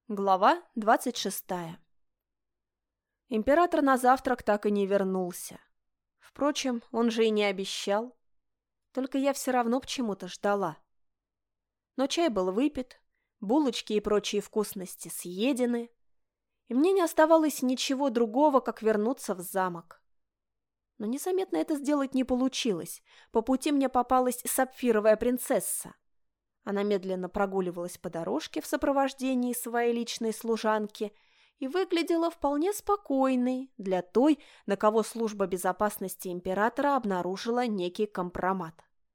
Глава 26. Император на завтрак так и не вернулся. Впрочем, он же и не обещал. Только я все равно почему-то ждала. Но чай был выпит, булочки и прочие вкусности съедены, и мне не оставалось ничего другого, как вернуться в замок. Но незаметно это сделать не получилось. По пути мне попалась сапфировая принцесса. Она медленно прогуливалась по дорожке в сопровождении своей личной служанки и выглядела вполне спокойной для той, на кого служба безопасности императора обнаружила некий компромат.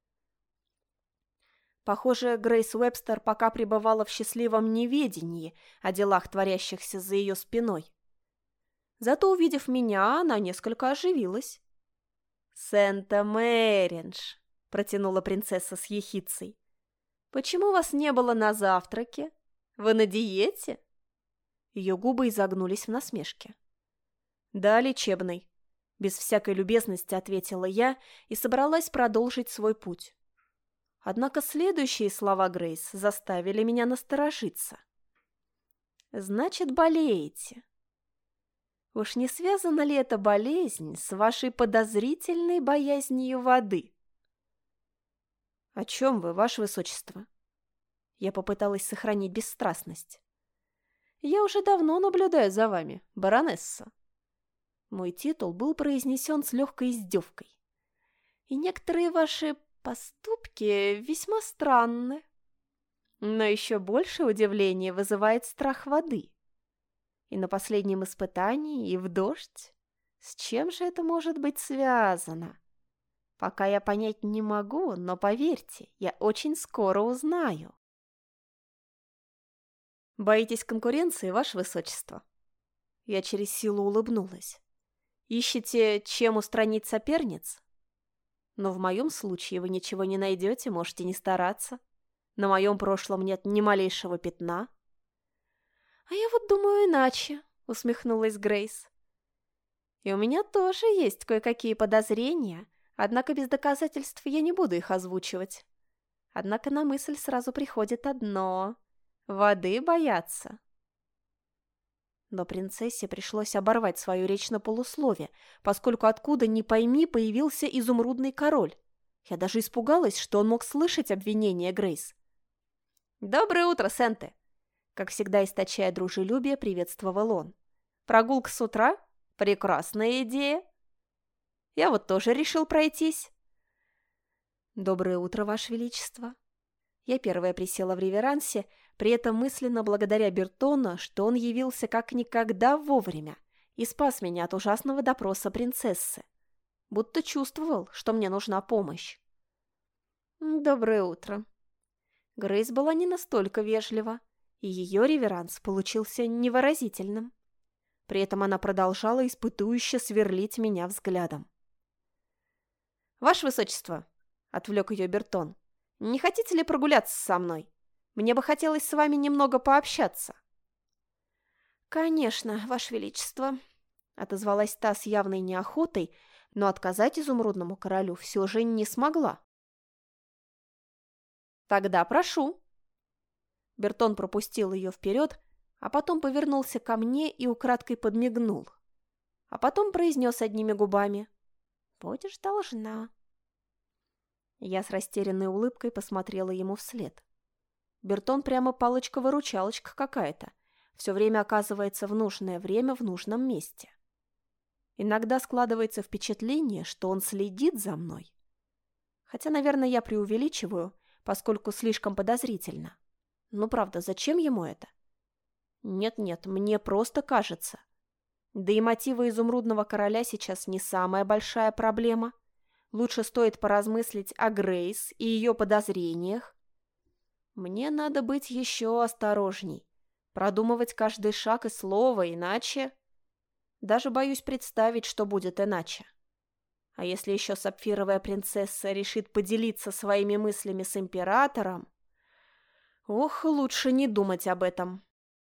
Похоже, Грейс Уэбстер пока пребывала в счастливом неведении о делах, творящихся за ее спиной. Зато, увидев меня, она несколько оживилась. «Сента-Мэридж», — протянула принцесса с ехицей. «Почему вас не было на завтраке? Вы на диете?» Ее губы изогнулись в насмешке. «Да, лечебный», — без всякой любезности ответила я и собралась продолжить свой путь. Однако следующие слова Грейс заставили меня насторожиться. «Значит, болеете. Уж не связана ли эта болезнь с вашей подозрительной боязнью воды?» «О чем вы, ваше высочество?» Я попыталась сохранить бесстрастность. «Я уже давно наблюдаю за вами, баронесса». Мой титул был произнесен с легкой издевкой. «И некоторые ваши поступки весьма странны. Но еще большее удивление вызывает страх воды. И на последнем испытании, и в дождь. С чем же это может быть связано? Пока я понять не могу, но поверьте, я очень скоро узнаю». «Боитесь конкуренции, ваше высочество?» Я через силу улыбнулась. «Ищете, чем устранить соперниц? Но в моем случае вы ничего не найдете, можете не стараться. На моем прошлом нет ни малейшего пятна». «А я вот думаю иначе», — усмехнулась Грейс. «И у меня тоже есть кое-какие подозрения, однако без доказательств я не буду их озвучивать. Однако на мысль сразу приходит одно — воды боятся». Но принцессе пришлось оборвать свою речь на полуслове, поскольку откуда ни пойми появился изумрудный король. Я даже испугалась, что он мог слышать обвинения Грейс. «Доброе утро, Сенте!» Как всегда, источая дружелюбие, приветствовал он. «Прогулка с утра? Прекрасная идея!» «Я вот тоже решил пройтись». «Доброе утро, Ваше Величество!» Я первая присела в реверансе, при этом мысленно благодаря Бертона, что он явился как никогда вовремя и спас меня от ужасного допроса принцессы. Будто чувствовал, что мне нужна помощь. «Доброе утро». Грейс была не настолько вежлива, и ее реверанс получился невыразительным. При этом она продолжала испытующе сверлить меня взглядом. «Ваше Высочество», — отвлек ее Бертон, — «не хотите ли прогуляться со мной? Мне бы хотелось с вами немного пообщаться». «Конечно, Ваше Величество», — отозвалась та с явной неохотой, но отказать изумрудному королю все же не смогла. «Тогда прошу». Бертон пропустил ее вперед, а потом повернулся ко мне и украдкой подмигнул. А потом произнес одними губами: «Будешь должна». Я с растерянной улыбкой посмотрела ему вслед. Бертон прямо палочка-выручалочка какая-то. Все время оказывается в нужное время в нужном месте. Иногда складывается впечатление, что он следит за мной. Хотя, наверное, я преувеличиваю, поскольку слишком подозрительно. Ну, правда, зачем ему это? Нет-нет, мне просто кажется. Да и мотивы изумрудного короля сейчас не самая большая проблема. Лучше стоит поразмыслить о Грейс и ее подозрениях. Мне надо быть еще осторожней, продумывать каждый шаг и слово, иначе... Даже боюсь представить, что будет иначе. А если еще сапфировая принцесса решит поделиться своими мыслями с императором... Ох, лучше не думать об этом.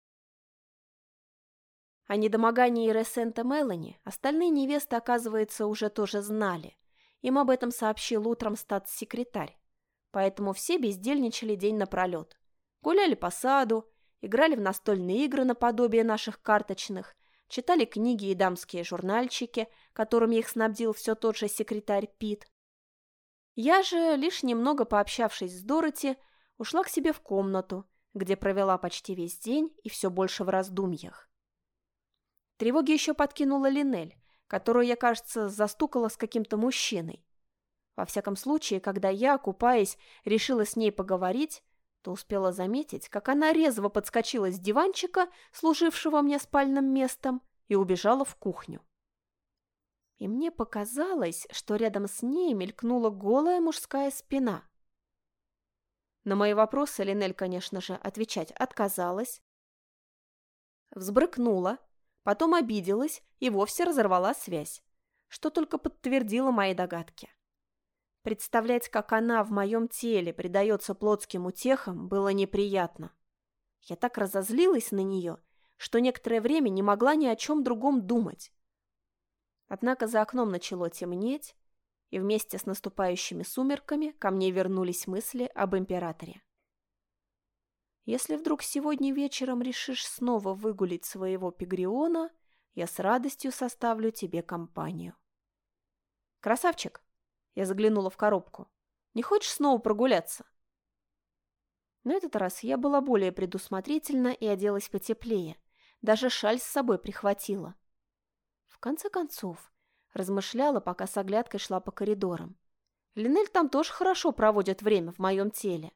О недомогании Ресента Мелани остальные невесты, оказывается, уже тоже знали. Им об этом сообщил утром статс-секретарь. Поэтому все бездельничали день напролет. Гуляли по саду, играли в настольные игры наподобие наших карточных, читали книги и дамские журнальчики, которыми их снабдил все тот же секретарь Пит. Я же, лишь немного пообщавшись с Дороти, ушла к себе в комнату, где провела почти весь день и все больше в раздумьях. Тревоги еще подкинула Линель, которую я, кажется, застукала с каким-то мужчиной. Во всяком случае, когда я, купаясь, решила с ней поговорить, то успела заметить, как она резво подскочила с диванчика, служившего мне спальным местом, и убежала в кухню. И мне показалось, что рядом с ней мелькнула голая мужская спина. На мои вопросы Линель, конечно же, отвечать отказалась. Взбрыкнула, потом обиделась и вовсе разорвала связь, что только подтвердило мои догадки. Представлять, как она в моем теле предается плотским утехам, было неприятно. Я так разозлилась на нее, что некоторое время не могла ни о чем другом думать. Однако за окном начало темнеть, и вместе с наступающими сумерками ко мне вернулись мысли об императоре. Если вдруг сегодня вечером решишь снова выгулить своего Пегриона, я с радостью составлю тебе компанию. Красавчик! Я заглянула в коробку. Не хочешь снова прогуляться? На этот раз я была более предусмотрительна и оделась потеплее. Даже шаль с собой прихватила. В конце концов, размышляла, пока с оглядкой шла по коридорам. Линель там тоже хорошо проводит время в моем теле.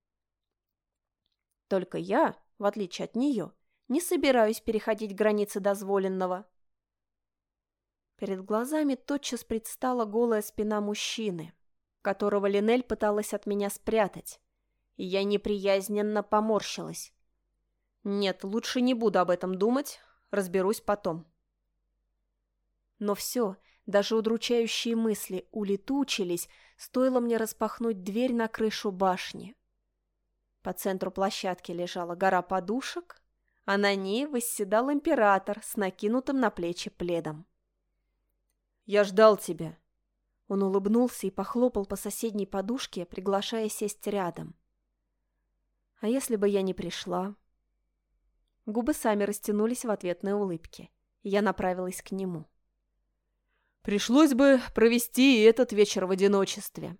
Только я, в отличие от нее, не собираюсь переходить границы дозволенного. Перед глазами тотчас предстала голая спина мужчины, которого Линель пыталась от меня спрятать, и я неприязненно поморщилась. Нет, лучше не буду об этом думать, разберусь потом. Но все, даже удручающие мысли улетучились, стоило мне распахнуть дверь на крышу башни. По центру площадки лежала гора подушек, а на ней восседал император с накинутым на плечи пледом. «Я ждал тебя!» Он улыбнулся и похлопал по соседней подушке, приглашая сесть рядом. «А если бы я не пришла?» Губы сами растянулись в ответной улыбке, и я направилась к нему. «Пришлось бы провести и этот вечер в одиночестве».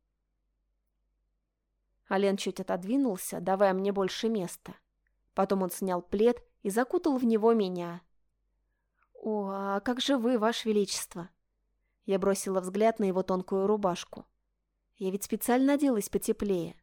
Ален чуть отодвинулся, давая мне больше места. Потом он снял плед и закутал в него меня. «О, а как же вы, Ваше Величество?» Я бросила взгляд на его тонкую рубашку. Я ведь специально оделась потеплее.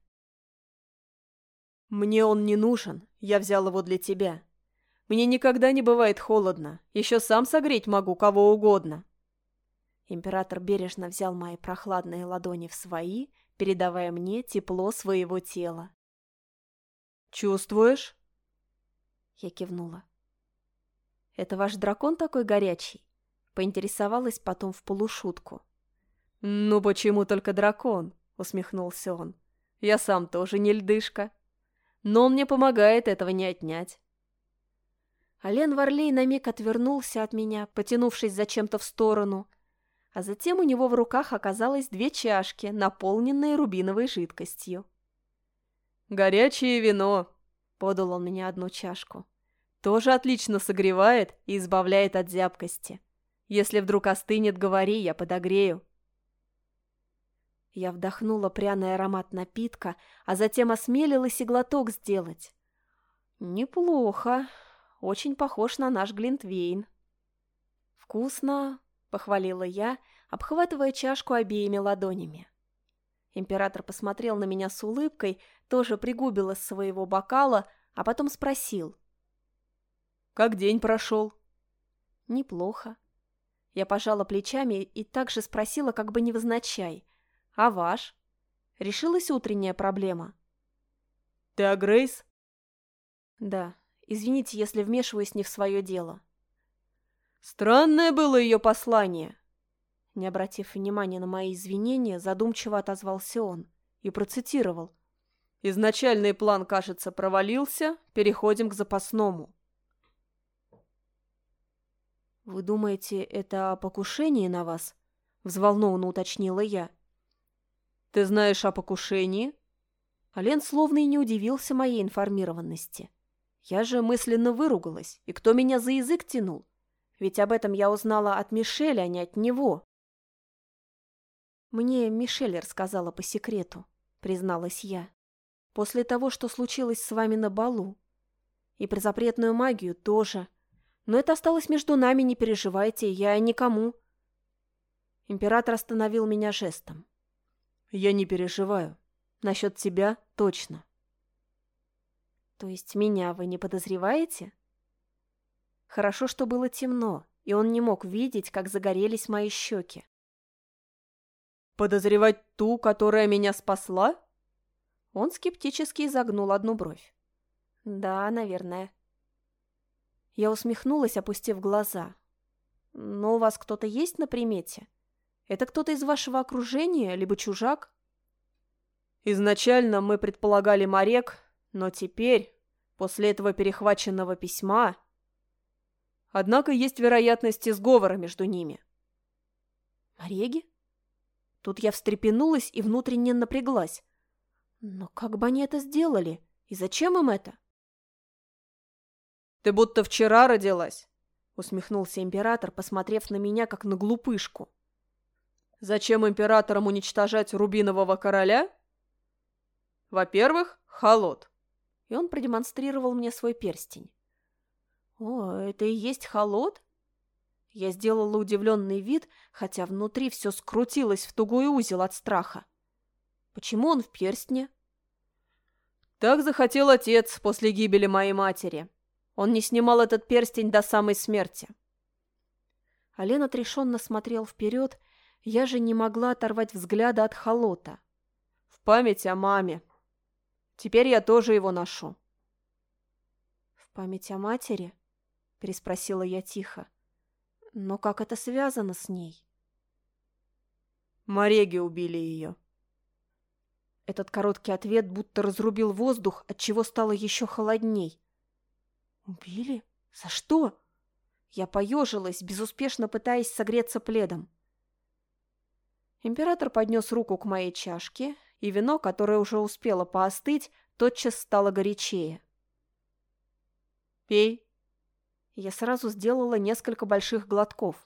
«Мне он не нужен, я взял его для тебя. Мне никогда не бывает холодно, еще сам согреть могу кого угодно». Император бережно взял мои прохладные ладони в свои, передавая мне тепло своего тела. «Чувствуешь?» Я кивнула. «Это ваш дракон такой горячий?» Поинтересовалась потом в полушутку. «Ну почему только дракон?» — усмехнулся он. «Я сам тоже не льдышка. Но он мне помогает этого не отнять». Ален Варлей на миг отвернулся от меня, потянувшись зачем-то в сторону, а затем у него в руках оказалось 2 чашки, наполненные рубиновой жидкостью. «Горячее вино», — подал он мне одну чашку. «Тоже отлично согревает и избавляет от зябкости. Если вдруг остынет, говори, я подогрею». Я вдохнула пряный аромат напитка, а затем осмелилась и глоток сделать. «Неплохо. Очень похож на наш глинтвейн». «Вкусно», — похвалила я, обхватывая чашку обеими ладонями. Император посмотрел на меня с улыбкой, тоже пригубил из своего бокала, а потом спросил. «Как день прошел?» «Неплохо». Я пожала плечами и также спросила, как бы невзначай. «А ваш? Решилась утренняя проблема?» «Ты о Грейс?» «Да. Извините, если вмешиваюсь не в свое дело». «Странное было ее послание». Не обратив внимания на мои извинения, задумчиво отозвался он и процитировал. «Изначальный план, кажется, провалился. Переходим к запасному». «Вы думаете, это о покушении на вас?» — взволнованно уточнила я. «Ты знаешь о покушении?» Ален словно и не удивился моей информированности. Я же мысленно выругалась, и кто меня за язык тянул? Ведь об этом я узнала от Мишель, а не от него. Мне Мишель рассказала по секрету, призналась я. После того, что случилось с вами на балу. И про запретную магию тоже. Но это осталось между нами, не переживайте, я никому. Император остановил меня жестом. Я не переживаю. Насчет тебя точно. То есть меня вы не подозреваете? Хорошо, что было темно, и он не мог видеть, как загорелись мои щеки. Подозревать ту, которая меня спасла? Он скептически изогнул одну бровь. Да, наверное. Я усмехнулась, опустив глаза. Но у вас кто-то есть на примете? Это кто-то из вашего окружения, либо чужак? Изначально мы предполагали Марек, но теперь, после этого перехваченного письма... Однако есть вероятность сговора между ними. Мореги? Тут я встрепенулась и внутренне напряглась. Но как бы они это сделали? И зачем им это? «Ты будто вчера родилась», — усмехнулся император, посмотрев на меня, как на глупышку. «Зачем императорам уничтожать Рубинового короля? Во-первых, холод». И он продемонстрировал мне свой перстень. «О, это и есть холод?» Я сделала удивленный вид, хотя внутри все скрутилось в тугой узел от страха. «Почему он в перстне?» «Так захотел отец после гибели моей матери. Он не снимал этот перстень до самой смерти». Ален отрешенно смотрел вперед, я же не могла оторвать взгляда от холота. «В память о маме. Теперь я тоже его ношу». «В память о матери?» — переспросила я тихо. «Но как это связано с ней?» «Мореги убили ее». Этот короткий ответ будто разрубил воздух, отчего стало еще холодней. «Убили? За что?» Я поежилась, безуспешно пытаясь согреться пледом. Император поднес руку к моей чашке, и вино, которое уже успело поостыть, тотчас стало горячее. «Пей». Я сразу сделала несколько больших глотков.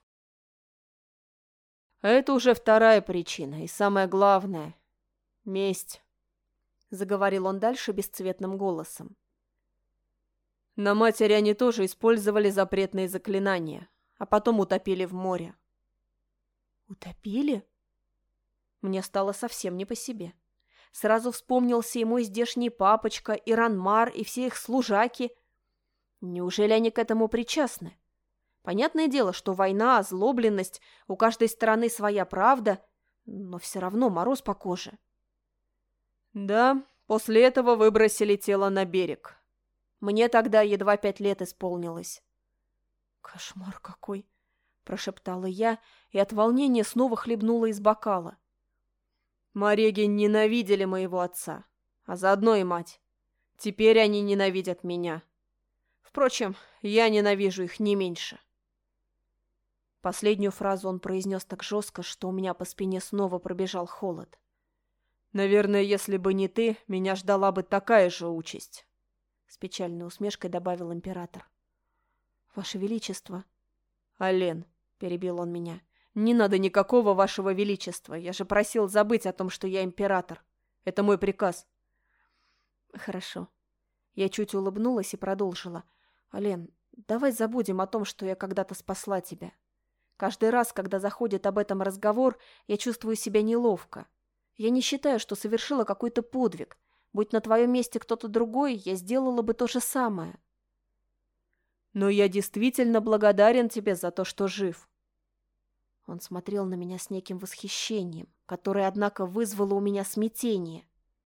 А это уже вторая причина, и самое главное — месть, — заговорил он дальше бесцветным голосом. На матери они тоже использовали запретные заклинания, а потом утопили в море. Утопили? Мне стало совсем не по себе. Сразу вспомнился и мой здешний папочка, и Ранмар, и все их служаки. Неужели они к этому причастны? Понятное дело, что война, озлобленность, у каждой стороны своя правда, но все равно мороз по коже. Да, после этого выбросили тело на берег. Мне тогда едва 5 лет исполнилось. «Кошмар какой!» – прошептала я, и от волнения снова хлебнула из бокала. Мореги ненавидели моего отца, а заодно и мать. Теперь они ненавидят меня. Впрочем, я ненавижу их не меньше. Последнюю фразу он произнес так жестко, что у меня по спине снова пробежал холод. «Наверное, если бы не ты, меня ждала бы такая же участь», — с печальной усмешкой добавил император. «Ваше Величество...» «Ален», — перебил он меня, — «не надо никакого вашего величества. Я же просил забыть о том, что я император. Это мой приказ». «Хорошо». Я чуть улыбнулась и продолжила. «Ален, давай забудем о том, что я когда-то спасла тебя. Каждый раз, когда заходит об этом разговор, я чувствую себя неловко. Я не считаю, что совершила какой-то подвиг. Будь на твоем месте кто-то другой, я сделала бы то же самое». «Но я действительно благодарен тебе за то, что жив». Он смотрел на меня с неким восхищением, которое, однако, вызвало у меня смятение.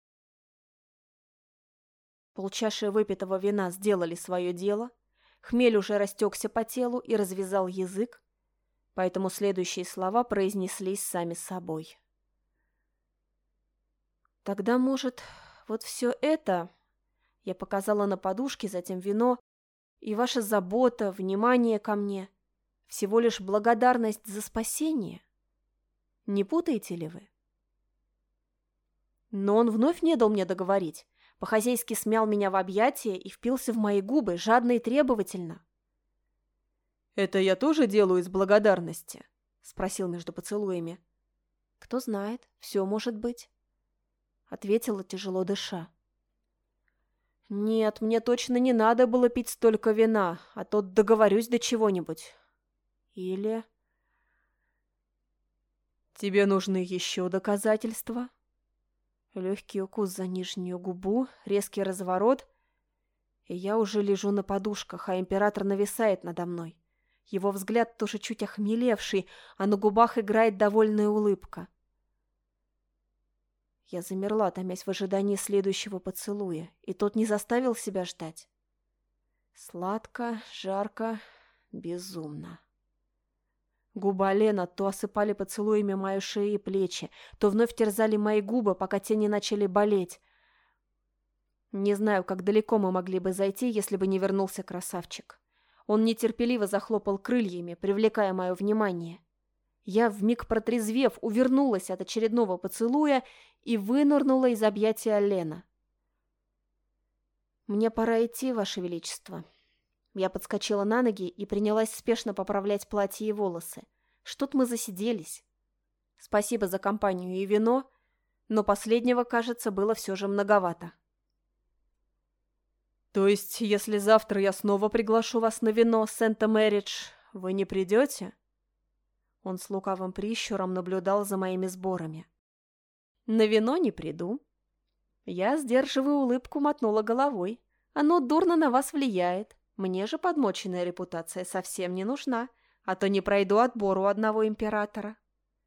Полчаши выпитого вина сделали свое дело, хмель уже растекся по телу и развязал язык, поэтому следующие слова произнеслись сами собой. «Тогда, может, вот все это...» Я показала на подушке, затем вино, и ваша забота, внимание ко мне — всего лишь благодарность за спасение. Не путаете ли вы? Но он вновь не дал мне договорить. По-хозяйски смял меня в объятия и впился в мои губы, жадно и требовательно. «Это я тоже делаю из благодарности?» — спросил между поцелуями. «Кто знает, все может быть», — ответила, тяжело дыша. «Нет, мне точно не надо было пить столько вина, а то договорюсь до чего-нибудь. Или...» «Тебе нужны еще доказательства?» Легкий укус за нижнюю губу, резкий разворот, и я уже лежу на подушках, а император нависает надо мной. Его взгляд тоже чуть охмелевший, а на губах играет довольная улыбка. Я замерла, томясь в ожидании следующего поцелуя, и тот не заставил себя ждать. Сладко, жарко, безумно. Губы Алена то осыпали поцелуями мою шею и плечи, то вновь терзали мои губы, пока те не начали болеть. Не знаю, как далеко мы могли бы зайти, если бы не вернулся красавчик. Он нетерпеливо захлопал крыльями, привлекая мое внимание. Я, вмиг протрезвев, увернулась от очередного поцелуя и вынырнула из объятия Алена. «Мне пора идти, Ваше Величество». Я подскочила на ноги и принялась спешно поправлять платье и волосы. Что-то мы засиделись. Спасибо за компанию и вино, но последнего, кажется, было все же многовато. «То есть, если завтра я снова приглашу вас на вино, Сент-Мэридж, вы не придете?» Он с лукавым прищуром наблюдал за моими сборами. «На вино не приду». Я, сдерживая улыбку, мотнула головой. «Оно дурно на вас влияет. Мне же подмоченная репутация совсем не нужна, а то не пройду отбор у одного императора».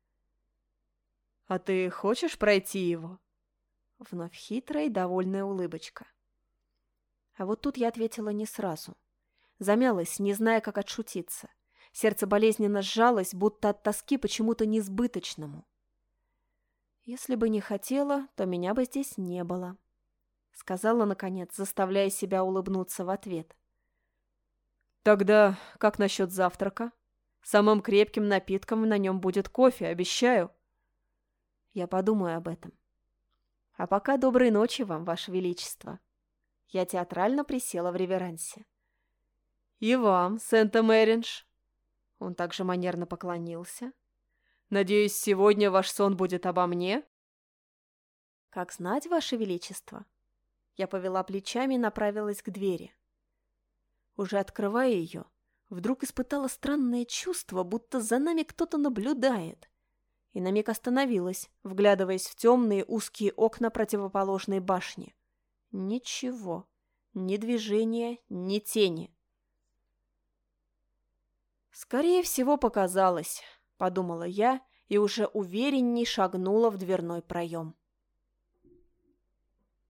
«А ты хочешь пройти его?» Вновь хитрая и довольная улыбочка. А вот тут я ответила не сразу. Замялась, не зная, как отшутиться. Сердце болезненно сжалось, будто от тоски почему-то несбыточному. «Если бы не хотела, то меня бы здесь не было», — сказала, наконец, заставляя себя улыбнуться в ответ. «Тогда как насчет завтрака? Самым крепким напитком на нем будет кофе, обещаю». «Я подумаю об этом. А пока доброй ночи вам, Ваше Величество». Я театрально присела в реверансе. «И вам, Сент-Мэридж». Он также манерно поклонился. «Надеюсь, сегодня ваш сон будет обо мне?» «Как знать, Ваше Величество». Я повела плечами и направилась к двери. Уже открывая ее, вдруг испытала странное чувство, будто за нами кто-то наблюдает. И на миг остановилась, вглядываясь в темные узкие окна противоположной башни. Ничего, ни движения, ни тени. «Скорее всего, показалось», — подумала я и уже уверенней шагнула в дверной проем.